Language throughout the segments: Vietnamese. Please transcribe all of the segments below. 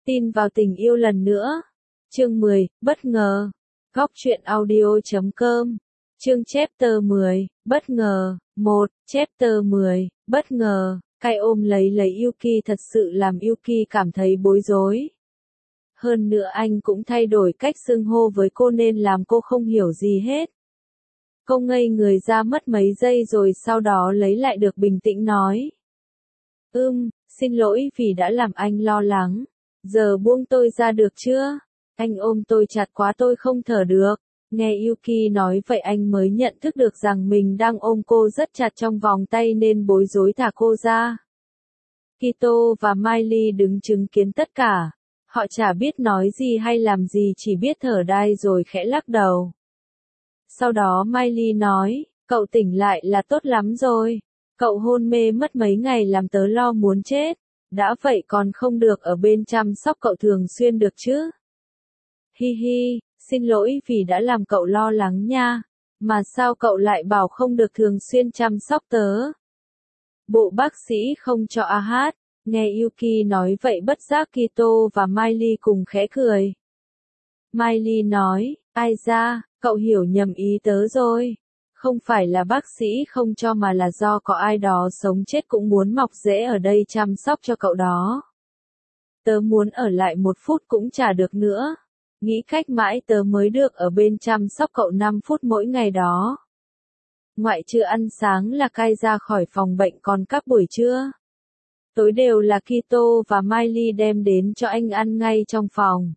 Tin vào tình yêu lần nữa. Chương 10, bất ngờ. Góc truyện audio.com. Chương chapter 10, bất ngờ. 1, chapter 10, bất ngờ. Kai ôm lấy Yuki thật sự làm Yuki cảm thấy bối rối. Hơn nữa anh cũng thay đổi cách xưng hô với cô nên làm cô không hiểu gì hết. Cô ngây người ra mất mấy giây rồi sau đó lấy lại được bình tĩnh nói. Xin lỗi vì đã làm anh lo lắng. Giờ buông tôi ra được chưa? Anh ôm tôi chặt quá tôi không thở được. Nghe Yuki nói vậy anh mới nhận thức được rằng mình đang ôm cô rất chặt trong vòng tay nên bối rối thả cô ra. Kito và Miley đứng chứng kiến tất cả. Họ chả biết nói gì hay làm gì chỉ biết thở đai rồi khẽ lắc đầu. Sau đó Miley nói, cậu tỉnh lại là tốt lắm rồi. Cậu hôn mê mất mấy ngày làm tớ lo muốn chết. Đã vậy còn không được ở bên chăm sóc cậu thường xuyên được chứ. Hi hi, xin lỗi vì đã làm cậu lo lắng nha. Mà sao cậu lại bảo không được thường xuyên chăm sóc tớ? Bộ bác sĩ không cho hát. Nghe Yuki nói vậy bất giác Kito và Miley cùng khẽ cười. Miley nói, ai da, cậu hiểu nhầm ý tớ rồi. Không phải là bác sĩ không cho mà là do có ai đó sống chết cũng muốn mọc rễ ở đây chăm sóc cho cậu đó. Tớ muốn ở lại 1 phút cũng chả được nữa. Nghĩ cách mãi tớ mới được ở bên chăm sóc cậu 5 phút mỗi ngày đó. Ngoại trừ ăn sáng là Kai ra khỏi phòng bệnh còn các buổi trưa. Tối đều là Kito và Miley đem đến cho anh ăn ngay trong phòng.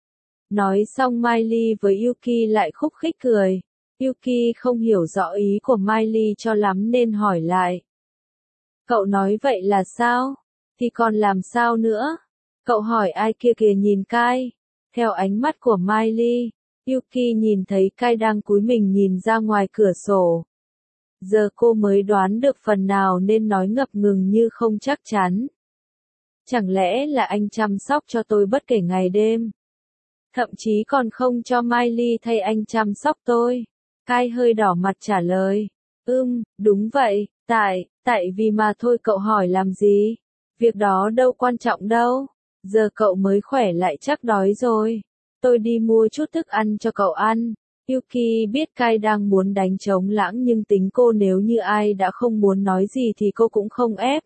Nói xong Miley với Yuki lại khúc khích cười. Yuki không hiểu rõ ý của Miley cho lắm nên hỏi lại. Cậu nói vậy là sao? Thì còn làm sao nữa? Cậu hỏi ai kia kìa nhìn Kai. Theo ánh mắt của Miley, Yuki nhìn thấy Kai đang cúi mình nhìn ra ngoài cửa sổ. Giờ cô mới đoán được phần nào nên nói ngập ngừng như không chắc chắn. Chẳng lẽ là anh chăm sóc cho tôi bất kể ngày đêm? Thậm chí còn không cho Miley thay anh chăm sóc tôi. Kai hơi đỏ mặt trả lời. Đúng vậy, tại vì mà thôi cậu hỏi làm gì? Việc đó đâu quan trọng đâu. Giờ cậu mới khỏe lại chắc đói rồi. Tôi đi mua chút thức ăn cho cậu ăn. Yuki biết Kai đang muốn đánh trống lãng nhưng tính cô nếu như ai đã không muốn nói gì thì cô cũng không ép.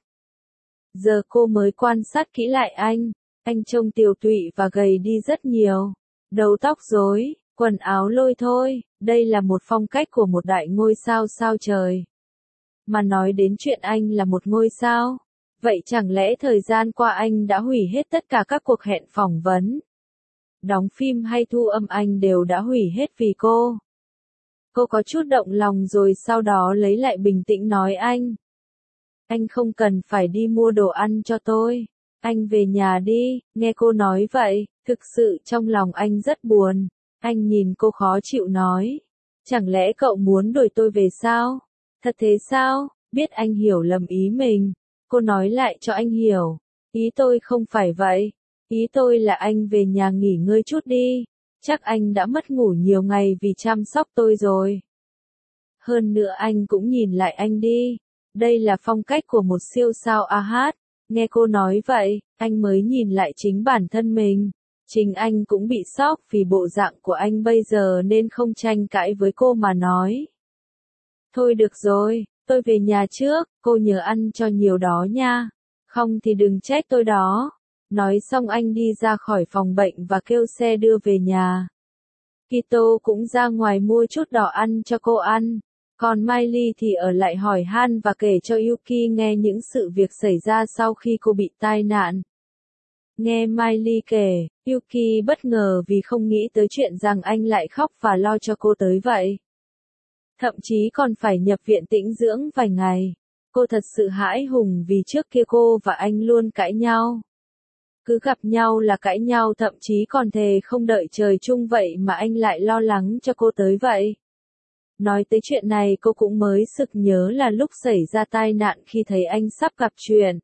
Giờ cô mới quan sát kỹ lại anh. Anh trông tiều tụy và gầy đi rất nhiều. Đầu tóc rối, quần áo lôi thôi. Đây là một phong cách của một đại ngôi sao sao trời. Mà nói đến chuyện anh là một ngôi sao. Vậy chẳng lẽ thời gian qua anh đã hủy hết tất cả các cuộc hẹn phỏng vấn? Đóng phim hay thu âm anh đều đã hủy hết vì cô. Cô có chút động lòng rồi sau đó lấy lại bình tĩnh nói anh không cần phải đi mua đồ ăn cho tôi. Anh về nhà đi, nghe cô nói vậy, thực sự trong lòng anh rất buồn. Anh nhìn cô khó chịu nói. Chẳng lẽ cậu muốn đuổi tôi về sao? Thật thế sao? Biết anh hiểu lầm ý mình. Cô nói lại cho anh hiểu. Ý tôi không phải vậy. Ý tôi là anh về nhà nghỉ ngơi chút đi. Chắc anh đã mất ngủ nhiều ngày vì chăm sóc tôi rồi. Hơn nữa anh cũng nhìn lại anh đi. Đây là phong cách của một siêu sao hát. Nghe cô nói vậy, anh mới nhìn lại chính bản thân mình. Chính anh cũng bị sốc vì bộ dạng của anh bây giờ nên không tranh cãi với cô mà nói. Thôi được rồi, tôi về nhà trước, cô nhớ ăn cho nhiều đó nha. Không thì đừng trách tôi đó. Nói xong anh đi ra khỏi phòng bệnh và kêu xe đưa về nhà. Kito cũng ra ngoài mua chút đỏ ăn cho cô ăn. Còn Miley thì ở lại hỏi han và kể cho Yuki nghe những sự việc xảy ra sau khi cô bị tai nạn. Nghe Miley kể, Yuki bất ngờ vì không nghĩ tới chuyện rằng anh lại khóc và lo cho cô tới vậy. Thậm chí còn phải nhập viện tĩnh dưỡng vài ngày. Cô thật sự hãi hùng vì trước kia cô và anh luôn cãi nhau. Cứ gặp nhau là cãi nhau thậm chí còn thề không đợi trời chung vậy mà anh lại lo lắng cho cô tới vậy. Nói tới chuyện này cô cũng mới sực nhớ là lúc xảy ra tai nạn khi thấy anh sắp gặp chuyện.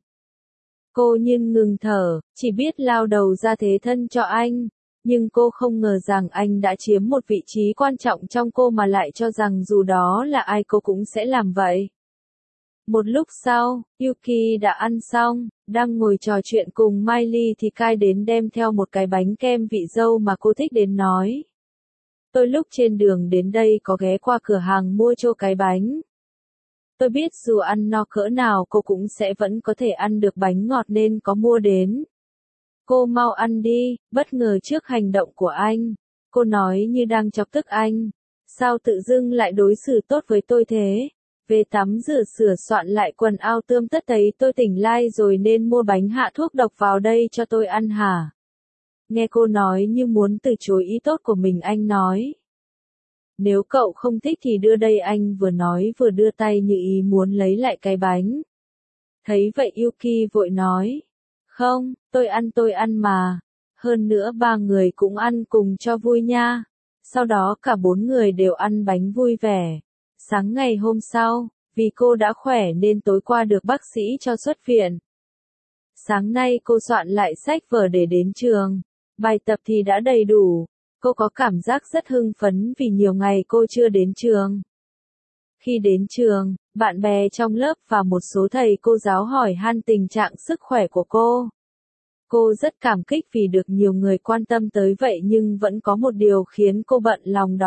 Cô nhưng ngừng thở, chỉ biết lao đầu ra thế thân cho anh. Nhưng cô không ngờ rằng anh đã chiếm một vị trí quan trọng trong cô mà lại cho rằng dù đó là ai cô cũng sẽ làm vậy. Một lúc sau, Yuki đã ăn xong, đang ngồi trò chuyện cùng Miley thì Kai đến đem theo một cái bánh kem vị dâu mà cô thích đến nói. Tôi lúc trên đường đến đây có ghé qua cửa hàng mua cho cái bánh. Tôi biết dù ăn no cỡ nào cô cũng sẽ vẫn có thể ăn được bánh ngọt nên có mua đến. Cô mau ăn đi, bất ngờ trước hành động của anh. Cô nói như đang chọc tức anh. Sao tự dưng lại đối xử tốt với tôi thế? Về tắm rửa sửa soạn lại quần áo tươm tất thấy tôi tỉnh lai rồi nên mua bánh hạ thuốc độc vào đây cho tôi ăn hả? Nghe cô nói như muốn từ chối ý tốt của mình anh nói. Nếu cậu không thích thì đưa đây anh vừa nói vừa đưa tay như ý muốn lấy lại cái bánh. Thấy vậy Yuki vội nói. Không, tôi ăn mà. Hơn nữa ba người cũng ăn cùng cho vui nha. Sau đó cả bốn người đều ăn bánh vui vẻ. Sáng ngày hôm sau, vì cô đã khỏe nên tối qua được bác sĩ cho xuất viện. Sáng nay cô soạn lại sách vở để đến trường. Bài tập thì đã đầy đủ. Cô có cảm giác rất hưng phấn vì nhiều ngày cô chưa đến trường. Khi đến trường, bạn bè trong lớp và một số thầy cô giáo hỏi han tình trạng sức khỏe của cô. Cô rất cảm kích vì được nhiều người quan tâm tới vậy nhưng vẫn có một điều khiến cô bận lòng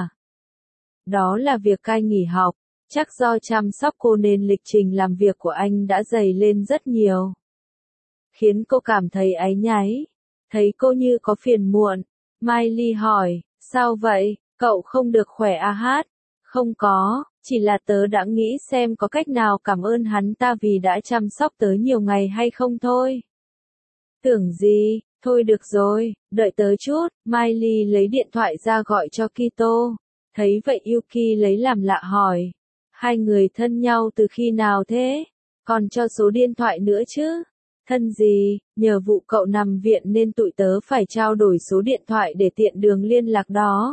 đó là việc Kai nghỉ học. Chắc do chăm sóc cô nên lịch trình làm việc của anh đã dày lên rất nhiều. Khiến cô cảm thấy áy náy. Thấy cô như có phiền muộn. Miley hỏi, sao vậy, cậu không được khỏe à hát? Không có, chỉ là tớ đã nghĩ xem có cách nào cảm ơn hắn ta vì đã chăm sóc tớ nhiều ngày hay không thôi. Tưởng gì, thôi được rồi, đợi tớ chút, Miley lấy điện thoại ra gọi cho Kito. Thấy vậy Yuki lấy làm lạ hỏi, hai người thân nhau từ khi nào thế? Còn cho số điện thoại nữa chứ? Thân gì, nhờ vụ cậu nằm viện nên tụi tớ phải trao đổi số điện thoại để tiện đường liên lạc đó.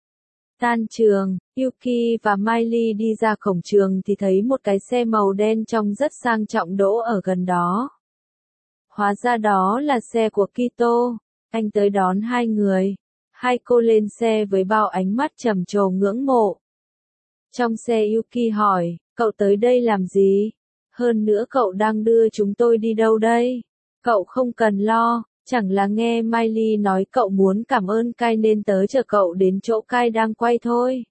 Tan trường, Yuki và Miley đi ra cổng trường thì thấy một cái xe màu đen trông rất sang trọng đỗ ở gần đó. Hóa ra đó là xe của Kito. Anh tới đón hai người. Hai cô lên xe với bao ánh mắt trầm trồ ngưỡng mộ. Trong xe Yuki hỏi, cậu tới đây làm gì? Hơn nữa cậu đang đưa chúng tôi đi đâu đây? Cậu không cần lo, chẳng là nghe Miley nói cậu muốn cảm ơn Kai nên tớ chở cậu đến chỗ Kai đang quay thôi.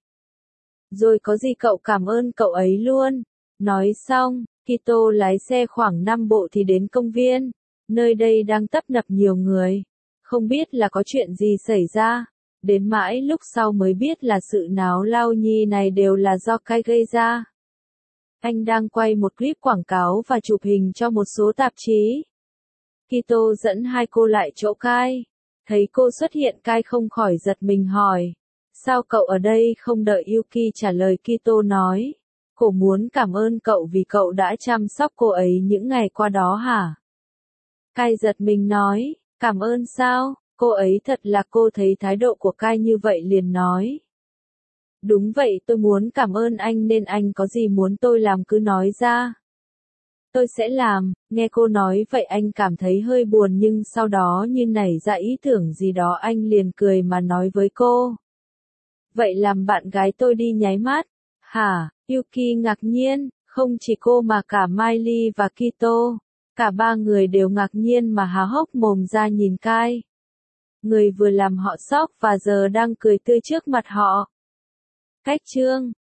Rồi có gì cậu cảm ơn cậu ấy luôn. Nói xong, Kito lái xe khoảng 5 bộ thì đến công viên. Nơi đây đang tấp nập nhiều người. Không biết là có chuyện gì xảy ra. Đến mãi lúc sau mới biết là sự náo lao nhi này đều là do Kai gây ra. Anh đang quay một clip quảng cáo và chụp hình cho một số tạp chí. Kito dẫn hai cô lại chỗ Kai. Thấy cô xuất hiện Kai không khỏi giật mình hỏi. Sao cậu ở đây không đợi Yuki trả lời Kito nói. Cô muốn cảm ơn cậu vì cậu đã chăm sóc cô ấy những ngày qua đó hả? Kai giật mình nói, cảm ơn sao? Cô ấy thật là cô thấy thái độ của Kai như vậy liền nói. Đúng vậy tôi muốn cảm ơn anh nên anh có gì muốn tôi làm cứ nói ra. Tôi sẽ làm, nghe cô nói vậy anh cảm thấy hơi buồn nhưng sau đó như nảy ra ý tưởng gì đó anh liền cười mà nói với cô. Vậy làm bạn gái tôi đi nháy mắt. Hả, Yuki ngạc nhiên, không chỉ cô mà cả Miley và Kito. Cả ba người đều ngạc nhiên mà há hốc mồm ra nhìn Kai. Người vừa làm họ sốc và giờ đang cười tươi trước mặt họ. Cách chương